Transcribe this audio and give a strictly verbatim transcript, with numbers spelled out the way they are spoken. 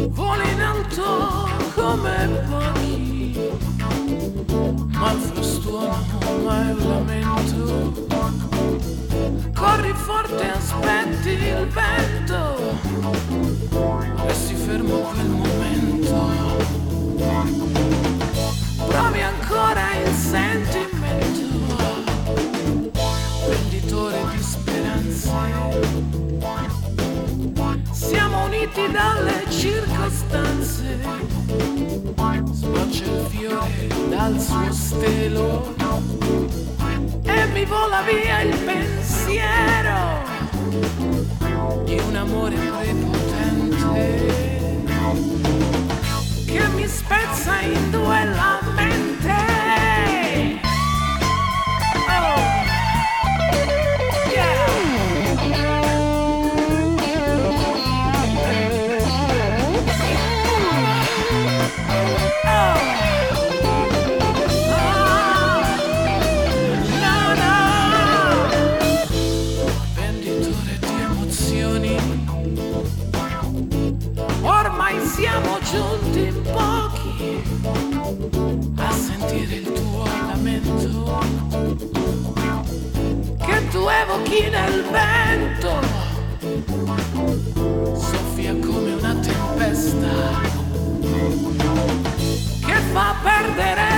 vola in alto come pochi, ma il frastuono, ma il lamento. Corri forte, aspetti il vento, resti fermo quel momento. Provi ancora il sentimento, venditore di speranze. Siamo uniti dalle circostanze, sboccia il fiore dal suo stelo e mi vola via il pensiero di un amore prepotente che mi spezza in due la mente. Oh, yeah. Oh. Ormai siamo giunti in pochi a sentire il tuo lamento che tu evochi nel vento, soffia come una tempesta che fa perdere